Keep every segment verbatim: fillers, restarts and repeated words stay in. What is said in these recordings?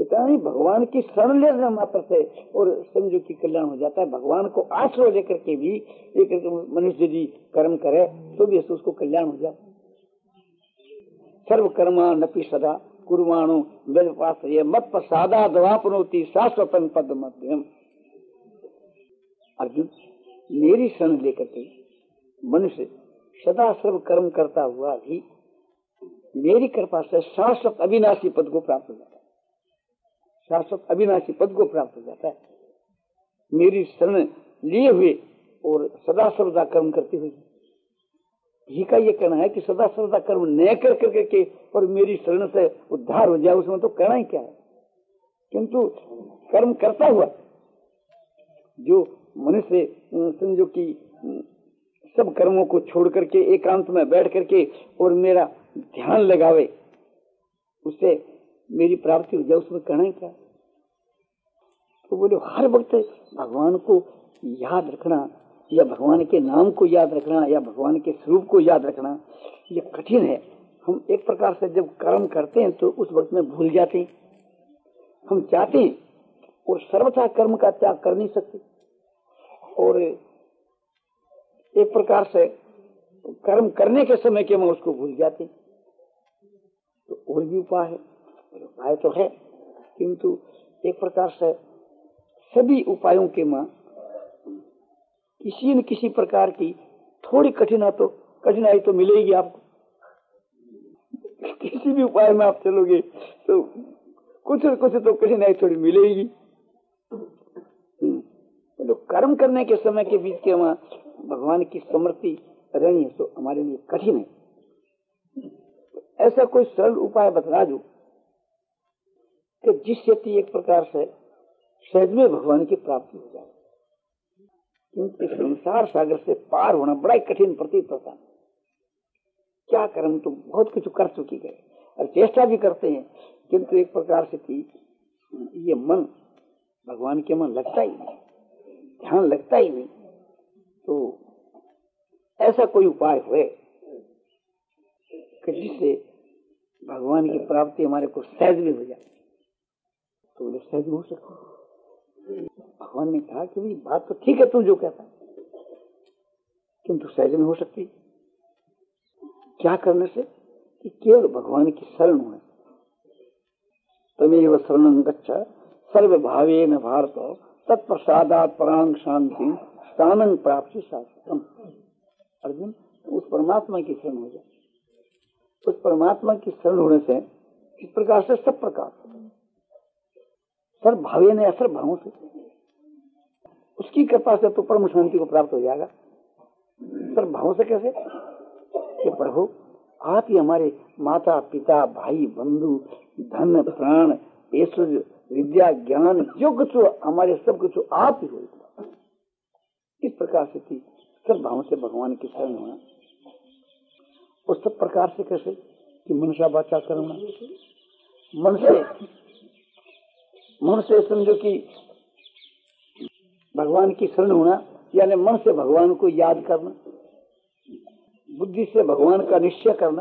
इतना नहीं, भगवान की शरण लेने मात्र से और समझो कि कल्याण हो जाता है। भगवान को आश्रय लेकर के भी लेकर मनुष्य यदि कर्म करे तो भी उसको कल्याण हो जाता है। सर्व कर्मा नपि सदा कुर्वाणो वेदपाश्रय मत प्रसादा दवापनोति शाश्वतम पद मध्यम। अर्जुन, मेरी शरण लेकर के मनुष्य सदा सर्व कर्म करता हुआ भी मेरी कृपा से शाश्वत अविनाशी पद को प्राप्त हो जाता है। शाश्वत अविनाशी पद को प्राप्त हो जाता है मेरी शरण लिए हुए और सदा सर्वदा कर्म करते हुए। जी का ये कहना है कि सदा सर्वदा कर्म न कर करके के और मेरी शरण से उद्धार हो जाए, उसमें तो कहना ही क्या है। किंतु कर्म करता हुआ जो मनुष्य समझो कि सब कर्मों को छोड़ करके एकांत में बैठ करके और मेरा ध्यान लगावे, उससे मेरी प्राप्ति हो जाए, उसमें कहना ही क्या। तो बोले हर वक्त भगवान को याद रखना या भगवान के नाम को याद रखना या भगवान के स्वरूप को याद रखना ये कठिन है। हम एक प्रकार से जब कर्म करते हैं तो उस वक्त में भूल जाते हैं। हम चाहते हैं और सर्वथा कर्म का त्याग कर नहीं सकते और एक प्रकार से कर्म करने के समय के में उसको भूल जाते हैं। तो और भी उपाय है, उपाय तो है, किंतु एक प्रकार से सभी उपायों के मां किसी न किसी प्रकार की थोड़ी कठिनाई तो कठिनाई तो मिलेगी आपको। किसी भी उपाय में आप चलोगे तो कुछ न कुछ तो कठिनाई थोड़ी मिलेगी। तो कर्म करने के समय के बीच के वहां भगवान की स्मृति रहनी है तो हमारे लिए कठिन है। ऐसा कोई सरल उपाय बतला दो कि जिससे एक प्रकार से सहज में भगवान की प्राप्ति हो जाए। क्योंकि संसार सागर से पार होना बड़ा कठिन प्रतीत होता है। क्या कर्म तो बहुत कुछ कर चुकी गए और चेष्टा भी करते हैं, किंतु एक प्रकार से कि ये मन भगवान के मन लगता ही नहीं, ध्यान लगता ही नहीं। तो ऐसा कोई उपाय हुए कि जिससे भगवान की प्राप्ति हमारे को सहज में हो जाए, तो वो सहज में हो सकता। भगवान ने कहा कि बात तो ठीक है तू जो कहता है, किंतु सहज में हो सकती। क्या करने से? कि केवल भगवान की शरण होने। तमेव शरणं गच्छ सर्व भावेन भारत तत्प्रसादात् परां शांति स्थानं प्राप्ति शाश्वतम। अर्जुन, उस परमात्मा की शरण हो जाए। उस परमात्मा की शरण होने से इस प्रकार से सब प्रकार सर्व भावेन या सर्व भावों से उसकी कृपा से तो परम शांति को प्राप्त हो जाएगा। सर्व भावों से कैसे? कि प्रभु आप ही हमारे माता पिता भाई बंधु धन प्राण ऐश्वर्य विद्या ज्ञान जो कुछ हमारे सब कुछ आप ही हो। इस प्रकार से थी सब भावों से भगवान की शरण होना। उस सब प्रकार से कैसे? कि मनुष्य वाचा करना, मन से मन से समझो कि भगवान की शरण होना, यानी मन से भगवान को याद करना, बुद्धि से भगवान का निश्चय करना।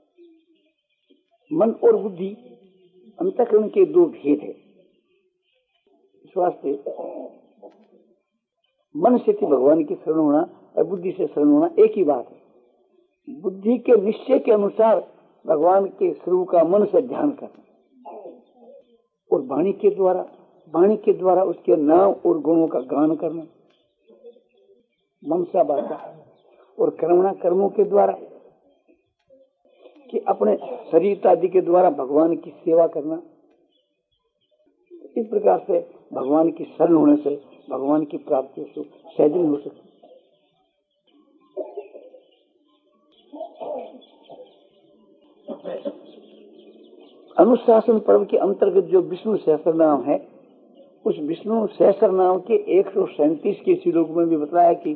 मन और बुद्धि अंतःकरण के दो भेद है। इस वास्ते मन से भगवान की शरण होना और बुद्धि से शरण होना एक ही बात है। बुद्धि के निश्चय के अनुसार भगवान के स्वरूप का मन से ध्यान करना और वाणी के द्वारा वाणी के द्वारा उसके नाम और गुणों का गान करना। मनसा बाता और कर्मणा कर्मों के द्वारा कि अपने शरीर आदि के द्वारा भगवान की सेवा करना। इस प्रकार से भगवान की शरण होने से भगवान की प्राप्ति सहज नहीं हो सकती। अनुशासन पर्व के अंतर्गत जो विष्णु सहस्त्र नाम है, उस विष्णु सहस्त्र नाम के एक सौ सैंतीस के श्लोक में भी बताया कि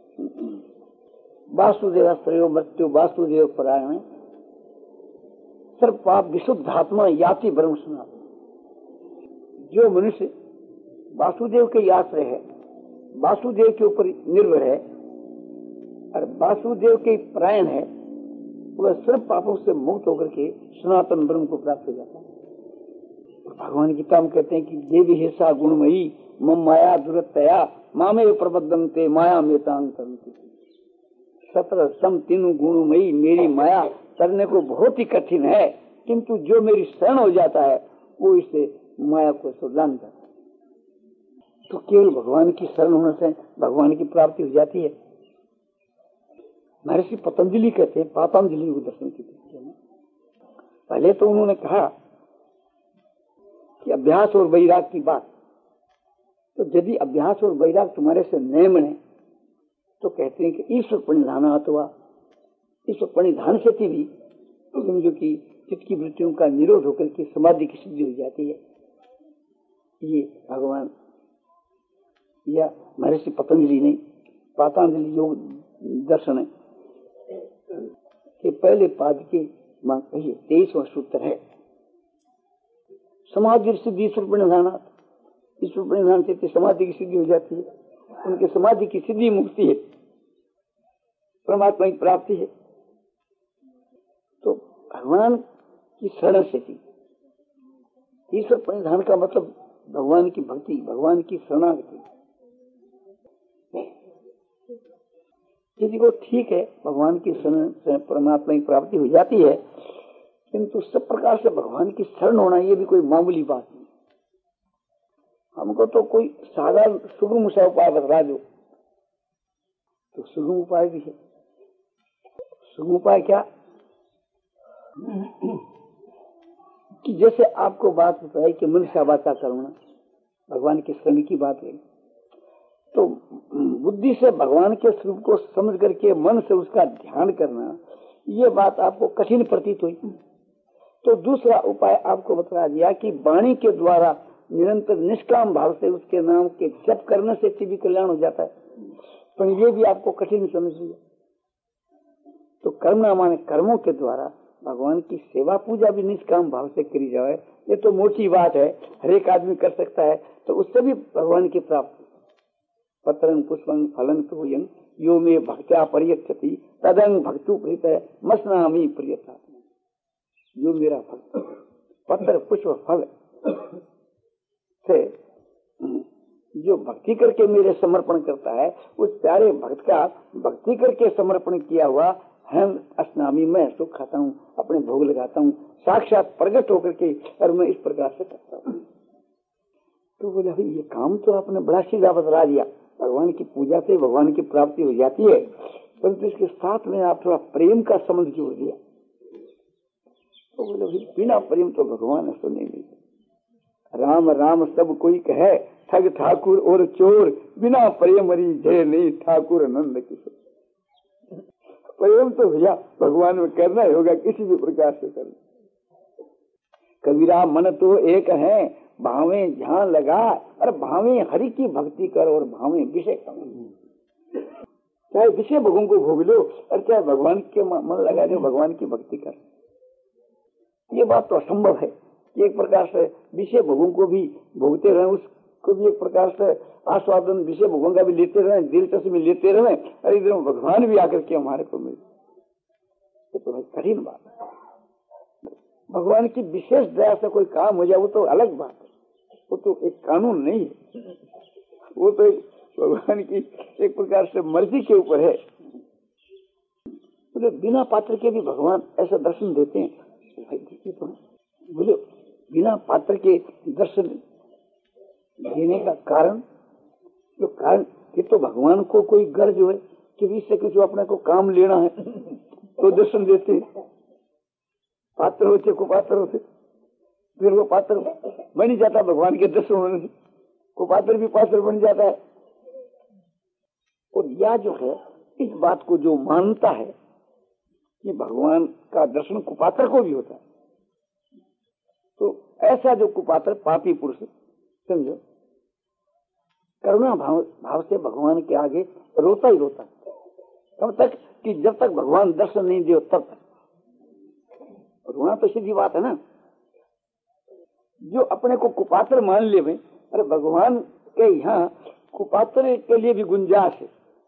वासुदेव त्रयो मृत्यु वासुदेव परायण सर्व पाप विशुद्धात्मा याति ब्रह्म सनातन। जो मनुष्य वासुदेव के आश्रय है, वासुदेव के ऊपर निर्भर है और वासुदेव के परायण है, वह सर्व पापों से मुक्त होकर के सनातन ब्रह्म को प्राप्त हो जाता है। भगवान गीता में कहते हैं कि देवी हेसा गुणमयी मम माया दुरतया मामे प्रबद्धम ते माया में तांग सत्र सम तीनों गुणमयी मेरी माया करने को बहुत ही कठिन है, किंतु जो मेरी शरण हो जाता है वो इससे माया को सुलझान जाता है। तो केवल भगवान की शरण होने से भगवान की प्राप्ति हो जाती है। महर्षि पतंजलि कहते हैं पातंजलि को दर्शन की दृष्टि में पहले तो उन्होंने कहा कि अभ्यास और वैराग की बात, तो यदि अभ्यास और वैराग तुम्हारे से न बने तो कहते हैं कि ईश्वर परिधान अथवा ईश्वर परिधान से भी समझो कि चित्त की वृत्तियों का निरोध होकर के समाधि की सिद्धि हो जाती है। ये भगवान या महर्षि पतंजलि ने पातंजलि योग दर्शन के पहले पाद के तेईसवां सूत्र है। समाधि सिद्धि ईश्वर परिधान, ईश्वर परिधान से समाधि की सिद्धि हो जाती है। उनके समाधि की सिद्धि मुक्ति है, परमात्मा की प्राप्ति है। तो भगवान की शरण से थी ईश्वर परिधान का मतलब भगवान की भक्ति, भगवान की शरणागति। किसी को ठीक है भगवान की शरण से परमात्मा की प्राप्ति हो जाती है, किंतु सब प्रकार से भगवान की शरण होना ये भी कोई मामूली बात नहीं। हमको तो कोई साधारण सुगम सा उपाय बता दो तो सुगम उपाय भी है। सुगम उपाय क्या कि जैसे आपको बात बताई कि मनुष्य वाचा करुणा, भगवान की शरण की बात है, तो बुद्धि से भगवान के स्वरूप को समझ करके मन से उसका ध्यान करना, ये बात आपको कठिन प्रतीत हुई। तो दूसरा उपाय आपको बता दिया कि वाणी के द्वारा निरंतर निष्काम भाव से उसके नाम के जप करने से भी कल्याण हो जाता है, पर ये भी आपको कठिन समझ लिया। तो कर्मना माने कर्मों के द्वारा भगवान की सेवा पूजा भी निष्काम भाव से करी जाए, ये तो मोटी बात है, हर एक आदमी कर सकता है, तो उससे भी भगवान की प्राप्ति। पत्रं पुष्पं फलं तोयं यो मे भक्त्या परियच्छति तदं भक्तु प्रीत मस्नामि प्रियता। जो मेरा भक्त पत्र पुष्प फल से जो भक्ति करके मेरे समर्पण करता है, उस प्यारे भक्त का भक्ति करके समर्पण किया हुआ हम अस्नामी में सुख खाता हूँ, अपने भोग लगाता हूँ, साक्षात प्रकट होकर के, और मैं इस प्रकार से करता हूँ। तो बोले भाई ये काम तो आपने बड़ा सीधा बतला दिया, भगवान की पूजा से भगवान की प्राप्ति हो जाती है, परंतु इसके साथ में आप थोड़ा प्रेम का संबंध जोड़ दिया। तो बोले भाई बिना प्रेम तो भगवान सुने नहीं। राम राम सब कोई कहे ठग ठाकुर और चोर, बिना प्रेम मरी जय नहीं ठाकुर नंद किशोर। प्रेम तो भैया भगवान में करना ही होगा, किसी भी प्रकार से करना। कबीरा मन तो एक है भावे ध्यान लगा, और भावे हरि की भक्ति कर और भावे विषय कम। चाहे विषय भगवान को भोग लो और चाहे भगवान के मन लगा दो, भगवान की भक्ति कर। ये बात तो असंभव है कि एक प्रकार से विषय भोगों को भी भोगते रहे, उसको भी एक प्रकार से आस्वादन विषय भोगों का भी लेते रहे, दिलचस्पी लेते रहे, और इधर भगवान भी आकर के हमारे को मिले, तो कठिन बात है। भगवान की विशेष दया से कोई काम हो जाए वो तो अलग बात है, वो तो एक कानून नहीं है, वो तो एक भगवान की एक प्रकार से मर्जी के ऊपर है। तो बिना पात्र के भी भगवान ऐसा दर्शन देते हैं। तो बोले बिना पात्र के दर्शन देने का कारण, जो कारण ये तो भगवान को कोई गर्ज हो कि इससे कुछ अपने को काम लेना है तो दर्शन देते। पात्र होते को पात्र होते, फिर वो पात्र बन ही जाता भगवान के दर्शन होने से, को पात्र भी पात्र बन जाता है। और यह जो है इस बात को जो मानता है कि भगवान का दर्शन कुपात्र को भी होता है, तो ऐसा जो कुपात्र पापी पुरुष समझो करुणा भाव भाव से भगवान के आगे रोता ही रोता है, तब तक कि जब तक भगवान दर्शन नहीं दे तब तक। रोना तो सीधी बात है ना। जो अपने को कुपात्र मान ले भाई, अरे भगवान के यहाँ कुपात्र के लिए भी गुंजाइश है।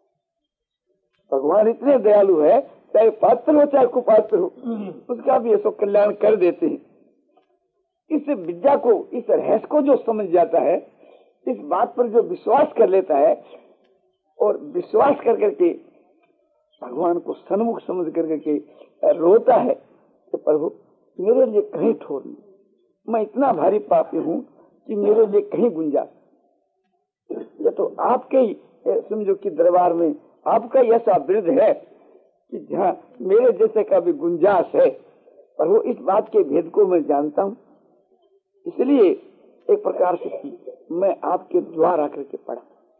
भगवान इतने दयालु है, चाहे पात्र हो चाहे कुपात्र हो, उसका भी ऐसा कल्याण कर देते हैं। इस विद्या को, इस रहस्य को जो समझ जाता है, इस बात पर जो विश्वास कर लेता है और विश्वास कर करके भगवान को सन्मुख समझ कर करके रोता है कि प्रभु मेरे लिए कहीं ठोर नहीं, मैं इतना भारी पापी हूं कि मेरे लिए कहीं गुंजाइश, ये तो आपके ही समझो कि दरबार में आपका ही ऐसा वृद्ध है कि जहाँ मेरे जैसे का भी गुंजाइश है। पर वो इस बात के भेद को मैं जानता हूँ, इसलिए एक प्रकार से मैं आपके द्वार आकर के पढ़ा।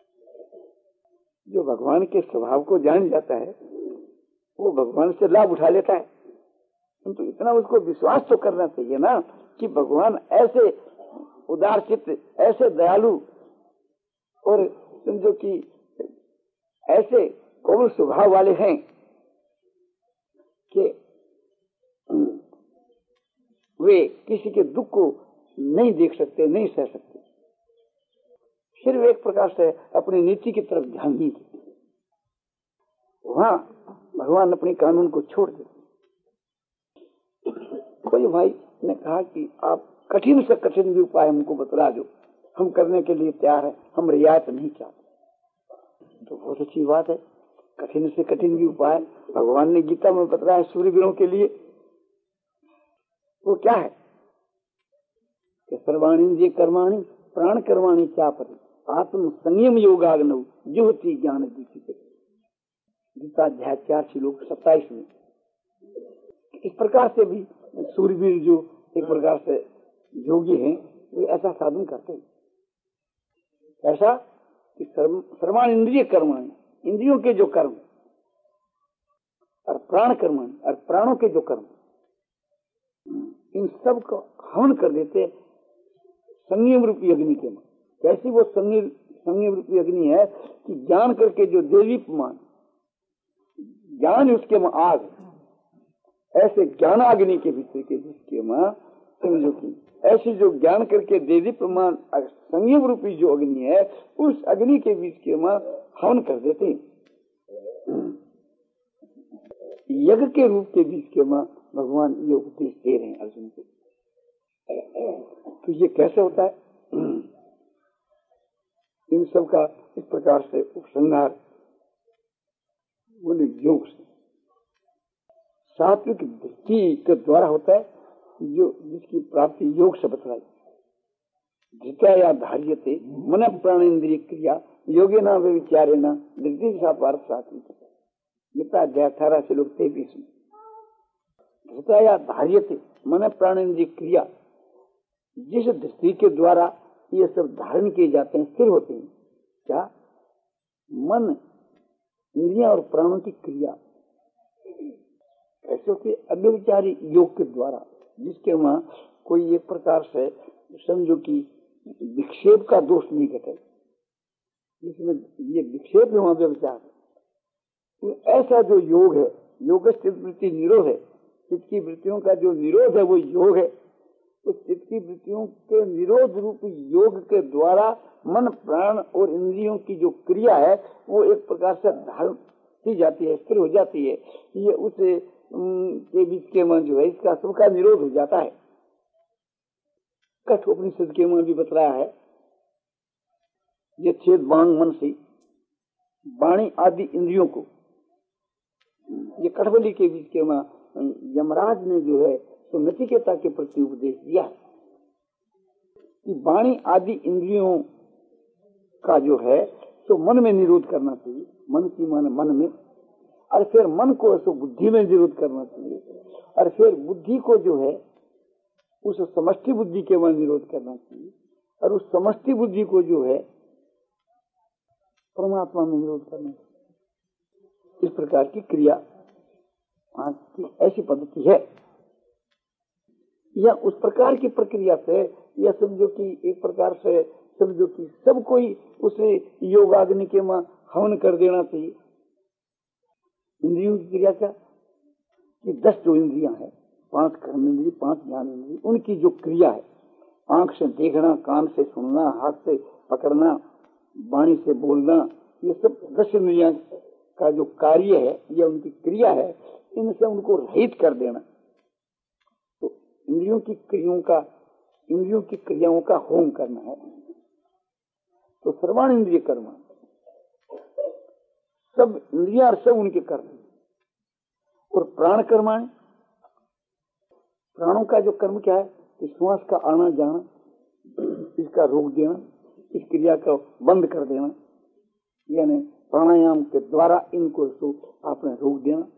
जो भगवान के स्वभाव को जान जाता है वो भगवान से लाभ उठा लेता है, किंतु तो इतना उसको विश्वास तो करना चाहिए ना कि भगवान ऐसे उदार चित्त, ऐसे दयालु और समझो कि ऐसे कोमल स्वभाव वाले हैं कि वे किसी के दुख को नहीं देख सकते, नहीं सह सकते। फिर वे एक प्रकार से अपनी नीति की तरफ ध्यान नहीं देते, वहां भगवान अपने कानून को छोड़ देते। कोई भाई ने कहा कि आप कठिन से कठिन भी उपाय हमको बतला दो, हम करने के लिए तैयार है, हम रियायत नहीं चाहते। तो बहुत अच्छी बात है, कठिन से कठिन भी उपाय भगवान ने गीता में बतलाया सूर्यवीरों के लिए। वो क्या है कि सर्वाणि कर्माणि प्राण कर्माणि चापरि आत्म संयम योगाग्नौ जुहति ज्ञान दीपिते। गीता अध्याय चार श्लोक सत्ताईस में। इस प्रकार से भी सूर्यवीर जो एक प्रकार से योगी हैं वे ऐसा साधन करते हैं। ऐसा कि सर्वाण इंद्रिय कर्माणि, इंद्रियों के जो कर्म, और प्राण कर्माणि, और प्राणों के जो कर्म, इन सब को हवन कर देते संयम रूपी अग्नि के में। कैसी वो संयम संयम रूपी अग्नि है कि ज्ञान करके जो देवीपमान, ज्ञान उसके में आग, ऐसे ज्ञानाग्नि के भीतर के जिसके में समझो कि ऐसी जो ज्ञान करके देवी प्रमाण संयम रूपी जो अग्नि है, उस अग्नि के बीच के में हवन कर देते हैं। यज्ञ के रूप के बीच के में भगवान ये उपदेश दे रहे हैं अर्जुन को। तो ये कैसे होता है? इन सब का इस प्रकार से उपसंहार बोले योग से, सात्विक दृष्टि के द्वारा होता है, जो जिसकी प्राप्ति योग से बतलाई। जिता या धार्यते मन प्राण इंद्रिय क्रिया योगे ना वे विचारे ना दृष्टि सात्विक सात्विक। गीता अध्याय अठारह से लोग तैतीस में। जिता या धार्यते मन प्राण इंद्रिय क्रिया, जिस दृष्टि के द्वारा ये सब धारण किए जाते हैं, स्थिर होते हैं। क्या? मन, इंद्रिया और प्राणों की क्रिया ऐसे होती है अव्यभिचारी योग के द्वारा, जिसके वहां कोई एक प्रकार से समझो कि विक्षेप का दोष नहीं घटे, जिसमें ये विक्षेप है वहां व्यभिचार है। तो ऐसा जो योग है, योग चित्त वृत्ति निरोध है, चित्त की वृत्तियों का जो निरोध है वो योग है। तो चित्त की वृत्तियों के निरोध रूप योग के द्वारा मन प्राण और इंद्रियों की जो क्रिया है वो एक प्रकार से धारण की जाती है, स्थिर हो जाती है। ये उसे के बीच के मन जो है इसका सबका निरोध हो जाता है। कठोपनिषद के मन भी बतलाया है, ये छेद बांग मन से वाणी आदि इंद्रियों को, ये कठबली के बीच के मन यमराज ने जो है तो नचिकेता के प्रति उपदेश दिया है कि वाणी आदि इंद्रियों का जो है तो मन में निरोध करना चाहिए, मन की मन मन में, और फिर मन को तो बुद्धि में निरोध करना चाहिए, और फिर बुद्धि को जो है उस समष्टि बुद्धि के मन निरोध करना चाहिए, और उस समष्टि बुद्धि को जो है परमात्मा में निरोध करना चाहिए। इस प्रकार की क्रिया की ऐसी पद्धति है, या उस प्रकार की प्रक्रिया से, या समझो कि एक प्रकार से समझो कि सब कोई उसे योगाग्नि के में हवन कर देना चाहिए। इंद्रियों की क्रिया क्या कि दस जो इंद्रियां हैं, पांच कर्म इंद्रिय, पांच ज्ञान इंद्रिय, उनकी जो क्रिया है, आंख से देखना, कान से सुनना, हाथ से पकड़ना, वाणी से बोलना, ये सब दस इंद्रियां का जो कार्य है, ये उनकी क्रिया है, इनसे उनको रहित कर देना। तो इंद्रियों की क्रियाओं का इंद्रियों की क्रियाओं का होम करना है। तो सर्वाण इंद्रिय कर्म, सब इंद्रिया और सब उनके कर्म। और प्राण कर्माण, प्राणों का जो कर्म क्या है कि श्वास का आना जाना, इसका रोक देना, इस क्रिया को बंद कर देना, यानी प्राणायाम के द्वारा इनको तो आपने रोक देना।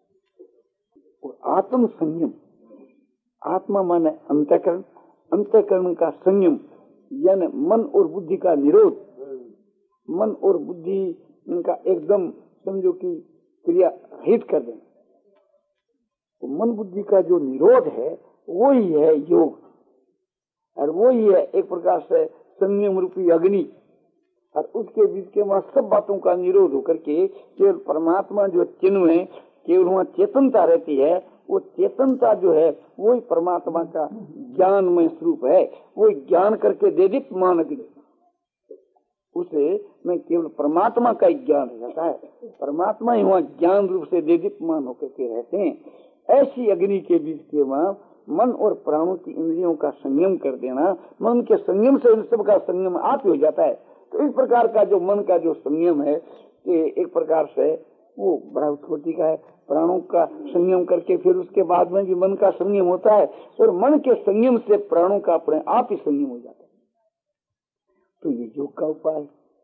और आत्म संयम, आत्मा माने अंतःकरण, अंतःकरण का संयम यानी मन और बुद्धि का निरोध, मन और बुद्धि इनका एकदम समझो कि क्रिया रहित कर देना। तो मन बुद्धि का जो निरोध है वो ही है योग, और वो ही है एक प्रकार से संयम रूपी अग्नि। और उसके बीच के वहां सब बातों का निरोध होकर के केवल परमात्मा जो चिन्ह है, केवल वहां चेतनता रहती है। वो चेतनता जो है वो ही परमात्मा का ज्ञानमय स्वरूप है। वो ज्ञान करके दे दीप्यमान अग्नि, उसे में केवल परमात्मा का ज्ञान रहता है। परमात्मा ही वहाँ ज्ञान रूप से दे दीप्यमान होकर के रहते हैं। ऐसी अग्नि के बीच के वहाँ मन और प्राणों की इंद्रियों का संयम कर देना, मन के संयम से इन सब का संयम आप हो जाता है। तो इस प्रकार का जो मन का जो संयम है कि एक प्रकार से वो बड़ा छोटी का है। प्राणों का संयम करके फिर उसके बाद में भी मन का संयम होता है, और मन के संयम से प्राणों का अपने आप ही संयम हो जाता है। तो ये योग का उपाय,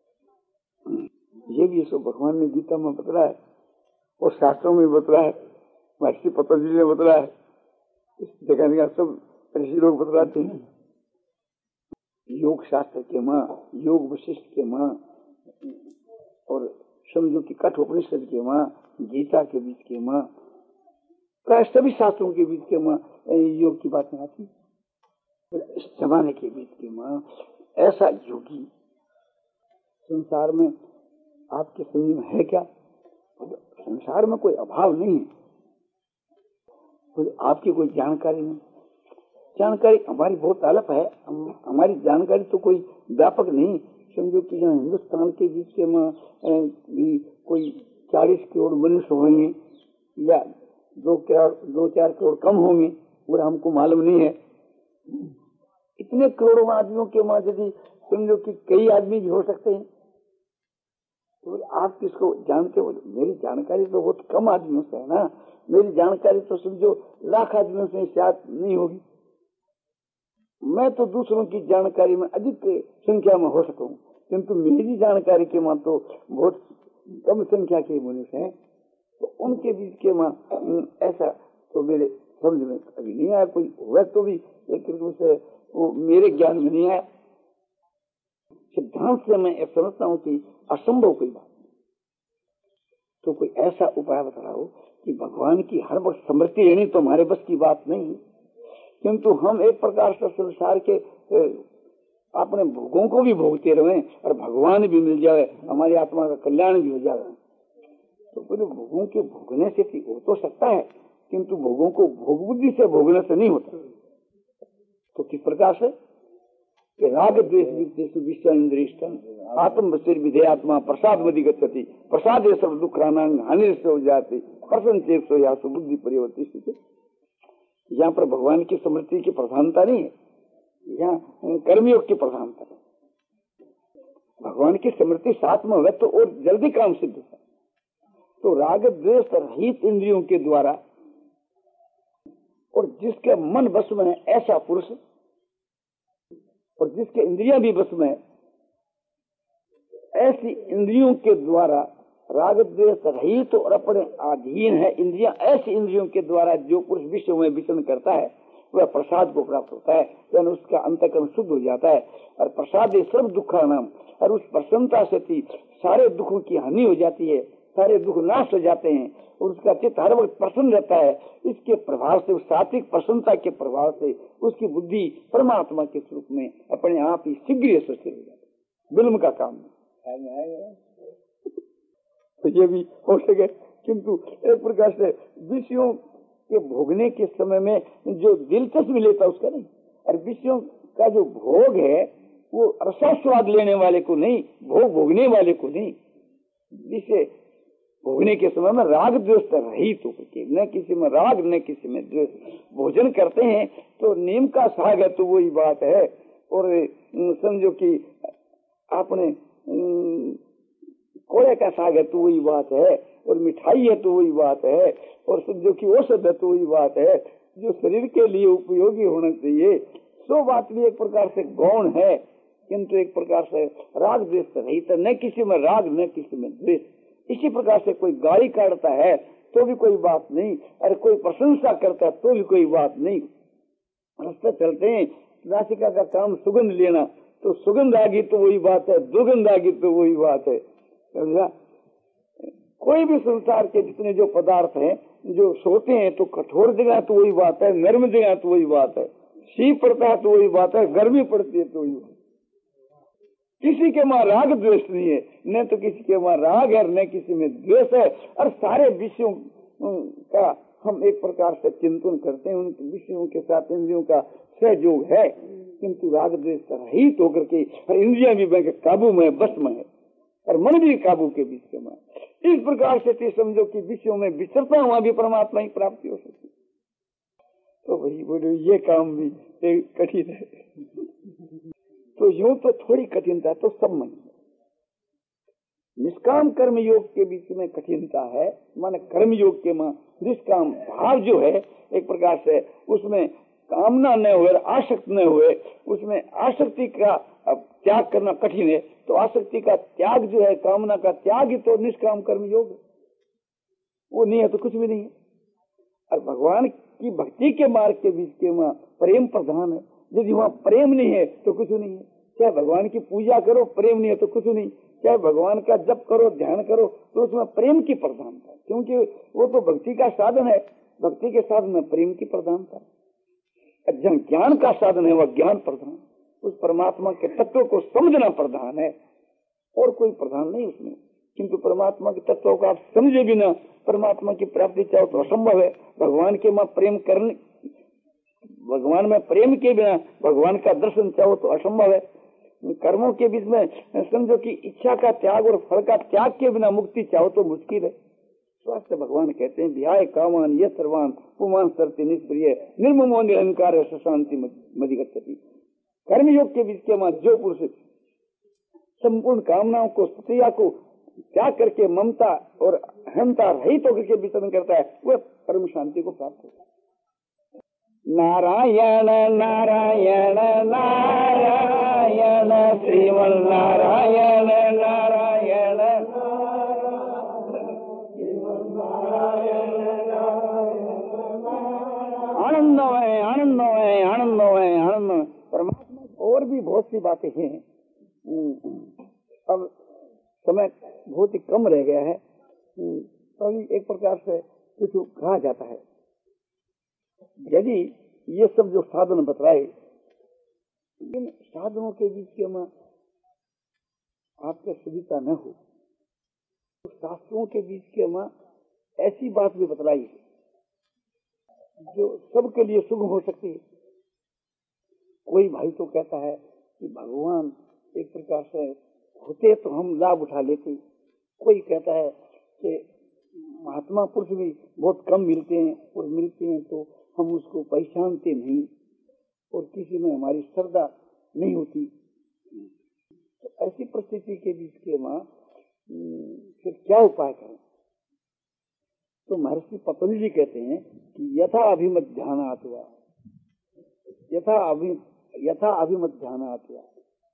ये भी सो भगवान ने गीता में बतलाया है और शास्त्रों में बतलाया है, महर्षि पतंजलि ने बतलाया है, इस जगह जगह सब ऋषि लोग बतलाते हैं। योग शास्त्र के माँ, योग वशिष्ठ के माँ, और समझो कि कठोपनिषद के माँ, गीता के बीच के माँ, प्राय सभी शास्त्रों के बीच के माँ योग की बातें आती। इस जमाने के बीच के माँ ऐसा योगी संसार में आपके संयम है क्या? संसार में कोई अभाव नहीं है, कोई आपकी कोई जानकारी नहीं। जानकारी हमारी बहुत अल्प है, हम, हमारी जानकारी तो कोई व्यापक नहीं। समझो कि यहाँ हिंदुस्तान के बीच के में भी कोई चालीस करोड़ मनुष्य होंगे या दो करोड़ दो चार करोड़ कम होंगे, और हमको मालूम नहीं है। इतने करोड़ों आदमियों के माँ यदि समझो कि कई आदमी भी हो सकते हैं, तो आप किसको जानते हो? मेरी जानकारी तो बहुत कम आदमियों से है ना, मेरी जानकारी तो समझो लाख आदमियों से शायद नहीं होगी। मैं तो दूसरों की जानकारी में अधिक संख्या में हो सकूं, किंतु मेरी जानकारी के मां तो बहुत कम संख्या के मनुष्य हैं। तो उनके बीच के मां ऐसा तो मेरे समझ में कभी नहीं आया। कोई हुआ तो भी एक रूप से वो मेरे ज्ञान में नहीं आया। सिद्धांत से मैं समझता हूँ कि असंभव कोई बात नहीं। तो कोई ऐसा उपाय बताओ कि भगवान की हर वक्त स्मृति रहनी तो हमारे बस की बात नहीं, किंतु हम एक प्रकार से संसार के अपने भोगों को भी भोगते रहे और भगवान भी मिल जाए, हमारी आत्मा का कल्याण भी हो जाए। तो पूरे भोगों के भोगने से हो तो सकता है, किंतु भोगों को भोग बुद्धि से भोगने से नहीं होता। तो किस प्रकार से राग द्वेष विश्व इंद्रिष्टम आत्म बसिर विधेयात्मा प्रसाद मदि गच्छति प्रसाद सब दुखरानांग हानि से हो जाती प्रसन्न चेत सो या बुद्धि परिवर्ती स्थिति। यहाँ पर भगवान की स्मृति की प्रधानता नहीं है, यहाँ कर्मयोग की प्रधानता है। भगवान की स्मृति साथ में हो तो और जल्दी काम सिद्ध होता है। तो राग द्वेष रहित इंद्रियों के द्वारा और जिसके मन बस में है ऐसा पुरुष, और जिसके इंद्रियां भी बस में है ऐसी इंद्रियों के द्वारा राग द्वेष रहित और अपने अधीन है इंद्रियां, ऐसी इंद्रियों के द्वारा जो पुरुष विश्व में विचरण करता है वह प्रसाद को प्राप्त होता है, यानी उसका अंतःकरण शुद्ध हो जाता है। और प्रसाद सर्व दुखा नाम, और उस प्रसन्नता से सारे दुखों की हानि हो जाती है, सारे दुख नाश हो जाते हैं और उसका चित्त हर वक्त प्रसन्न रहता है। इसके प्रभाव से, उस सात्विक प्रसन्नता के प्रभाव से उसकी बुद्धि परमात्मा के स्वरूप में अपने आप ही शीघ्र स्थिर हो जाती है। विलंब का काम नहीं। तो ये भी हो सके, किंतु एक प्रकार से विषयों के भोगने के समय में जो दिलचस्पी लेता उसका नहीं, और विषयों का जो भोग है वो रसास्वाद लेने वाले को नहीं, भोग भोगने वाले को नहीं। जिसे भोगने के समय में राग द्वेष रहित तो होकर के, न किसी में राग न किसी में द्वेष भोजन करते हैं। तो नीम का साग है तो वही बात है, और समझो कि आपने कोड़े का साग है तो वही बात है, और मिठाई है तो वही बात है, और समझो कि औषध है तो वही बात है। जो शरीर के लिए उपयोगी होना चाहिए सो बात भी एक प्रकार से गौण है, किंतु एक प्रकार से राग द्वेष रहित, न किसी में राग न किसी में द्वेष। इसी प्रकार से कोई गाली काटता है तो भी कोई बात नहीं, अरे कोई प्रशंसा करता है तो भी कोई बात नहीं। रास्ते चलते हैं, नासिका का काम सुगंध लेना, तो सुगंध आ गई तो वही बात है, दुर्गंध आ गई तो वही बात है। समझा? कोई भी संसार के जितने जो पदार्थ हैं, जो सोते हैं तो कठोर जगह तो वही बात है, नर्म जगह तो वही बात है, शीत पड़ता है तो वही बात है, गर्मी पड़ती है तो वही बात है। किसी के मां राग द्वेष नहीं है, न तो किसी के मां राग है न किसी में द्वेष है। और सारे विषयों का हम एक प्रकार से चिंतन करते हैं, उन विषयों के साथ इंद्रियों का सहयोग है, किंतु राग द्वेष रहित होकर के और इंद्रियां भी बैंक काबू में बस में है और मन भी काबू के बीच में। इस प्रकार से समझो कि विषयों में विचरता वहां भी परमात्मा की प्राप्ति हो सकती। तो वही बोलो ये काम भी कठिन है। तो यूं तो थोड़ी कठिनता तो सब में है। निष्काम कर्म योग के बीच में कठिनता है, माने कर्म योग के मां निष्काम भाव जो है एक प्रकार से उसमें कामना न हुए, आसक्त न हुए, उसमें आसक्ति का त्याग करना कठिन है। तो आसक्ति का त्याग जो है, कामना का त्याग ही तो निष्काम कर्म योग है। वो नहीं है तो कुछ भी नहीं है। और भगवान की भक्ति के मार्ग के बीच के वहाँ प्रेम प्रधान है। यदि वहाँ प्रेम नहीं है तो कुछ नहीं है। चाहे भगवान की पूजा करो, प्रेम नहीं है तो कुछ नहीं। चाहे भगवान का जप करो, ध्यान करो, तो उसमें प्रेम की प्रधानता है, क्योंकि वो तो भक्ति का साधन है। भक्ति के साधन में प्रेम की प्रधानता है। जहाँ ज्ञान का साधन है वह ज्ञान प्रधान, उस परमात्मा के तत्व को समझना प्रधान है, और कोई प्रधान नहीं उसमें। किंतु परमात्मा के तत्वों को आप समझे बिना परमात्मा की प्राप्ति चाहो तो असंभव है। भगवान के मां प्रेम करने, भगवान में प्रेम के बिना भगवान का दर्शन चाहो तो असंभव है। कर्मों के बीच में समझो कि इच्छा का त्याग और फल का त्याग के बिना मुक्ति चाहो तो मुश्किल है। स्वास्थ्य भगवान कहते हैं विहाय कामान ये सर्वान पुमान सरते निष्प्रिय निर्ममो निरंकार शांति मधिगच्छति। कर्म योग के बीच के मां जो पुरुष संपूर्ण कामनाओं को, स्त्रिया को त्याग करके ममता और अहंता रहित होकर के विचरण करता है, वह परम शांति को प्राप्त होता है। नारायण नारायण नारायण श्रीमन नारायण नारायण आनंद है, आनंद है, आनंद है, आनंद है। परमात्मा और भी बहुत सी बातें हैं। अब समय बहुत ही कम रह गया है, तभी एक प्रकार से कुछ कहा जाता है। यदि ये सब जो साधन बतलाए, इन साधनों के बीच के में आपके सुविधा न हो, तो शास्त्रों के बीच के में ऐसी बात भी बतलाई है जो सबके लिए शुभ हो सकती है। कोई भाई तो कहता है कि भगवान एक प्रकार से होते तो हम लाभ उठा लेते। कोई कहता है कि महात्मा पुरुष भी बहुत कम मिलते हैं, और मिलते हैं तो हम उसको पहचानते नहीं, और किसी में हमारी श्रद्धा नहीं होती। तो ऐसी परिस्थिति के बीच के मां फिर क्या उपाय करें? तो महर्षि पतंजलि कहते हैं कि यथा अभिमत ध्यानात् वा, यथा अभि यथा अभिमत ध्यानात् वा,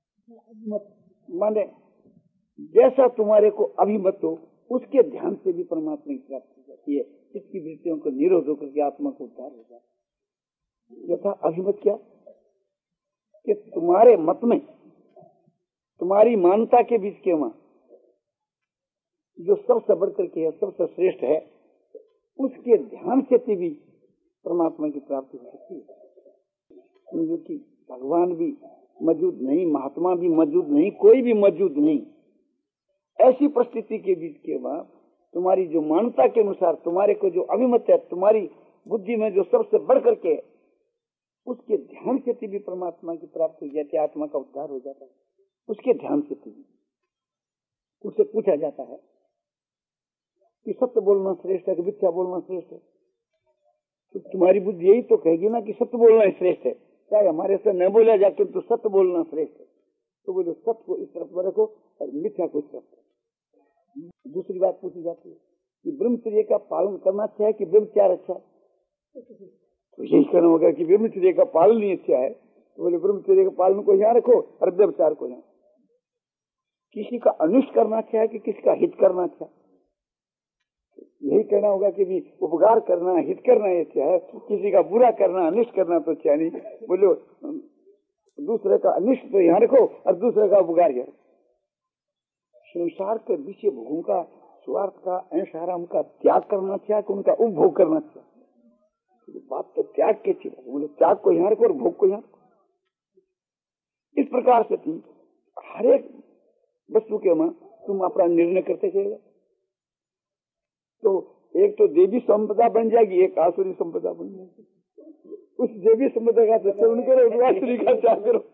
माने जैसा तुम्हारे को अभिमत हो उसके ध्यान से भी परमात्मा की प्राप्ति हो जाती है। इसकी वृत्तियों को निरोध होकर के आत्मा को उद्धार हो जाता है। यथा अभिमत क्या कि तुम्हारे मत में, तुम्हारी मान्यता के बीच के वहां जो सबसे बढ़कर के है, सबसे श्रेष्ठ है, उसके ध्यान से भी परमात्मा की प्राप्ति हो सकती है। जो कि भगवान भी मौजूद नहीं, महात्मा भी मौजूद नहीं, कोई भी मौजूद नहीं, ऐसी परिस्थिति के बीच के बाद तुम्हारी जो मान्यता के अनुसार तुम्हारे को जो अभिमत है, तुम्हारी बुद्धि में जो सबसे बढ़ करके, उसके ध्यान से भी परमात्मा की प्राप्ति हो जाती है, आत्मा का उद्धार हो जाता है। उसके ध्यान से भी उससे पूछा जाता है कि सत्य बोलना श्रेष्ठ है कि मिथ्या बोलना श्रेष्ठ है? तो तुम्हारी बुद्धि यही तो कहेगी ना कि सत्य बोलना श्रेष्ठ है, चाहे हमारे से न बोला जाके तो सत्य बोलना श्रेष्ठ है। तो बोलो सत्य को इस तरफ में रखो और मिथ्या को इस तरफ। दूसरी बात पूछी जाती है कि ब्रह्मचर्य का पालन करना अच्छा है कि ब्रह्मचार अच्छा है? तो यही कहना होगा कि ब्रह्मचर्य का पालन ही अच्छा है। तो बोले ब्रह्मचर्य का पालन को यहाँ रखो और व्यभिचार को यहाँ। किसी का अनिष्ट करना अच्छा है कि किसी का हित करना अच्छा है? यही कहना होगा कि भी उपकार करना हित करना ये अच्छा है, किसी का बुरा करना अनिष्ट करना तो अच्छा नहीं। बोलो दूसरे का अनिष्ट तो यहाँ रखो और दूसरे का उपकार यहाँ। संसार के विषय भोगों का स्वार्थ का ऐशाराम का त्याग करना चाहिए कि उनका उपभोग करना चाहिए? बात तो त्याग के थी। बोले त्याग को यहाँ रखो और भोग को यहाँ रखो। इस प्रकार से थी हर एक वस्तु के में तुम अपना निर्णय करते चलेगा तो एक तो देवी संपदा बन जाएगी, एक आसुरी संपदा बन जाएगी। उस देवी संपदा का सेवन करो, आसुरी का त्याग करो।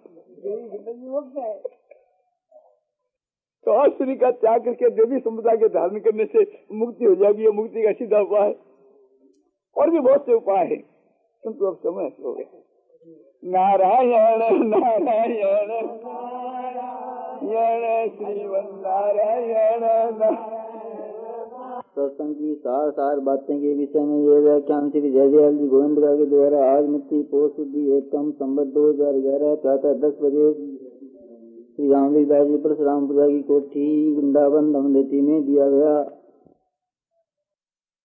तो आसुरी का त्याग करके देवी संपदा के धारण करने से मुक्ति हो जाएगी। ये मुक्ति का सीधा उपाय है। और भी बहुत से उपाय है, किंतु अब समय हो गया। नारायण नारायण नारायण श्रीमन नारायण। सत्संग की सार सार बातें के विषय में ये व्याख्यान श्री जयदयाल जी गोविंदका के द्वारा आज मिट्टी पोष शुद्धि एकम संबत दो हजार ग्यारह प्रातः दस बजे श्री रामविदास जी परशुरामपुरा की कोठी वृंदावन धमलेती में दिया गया।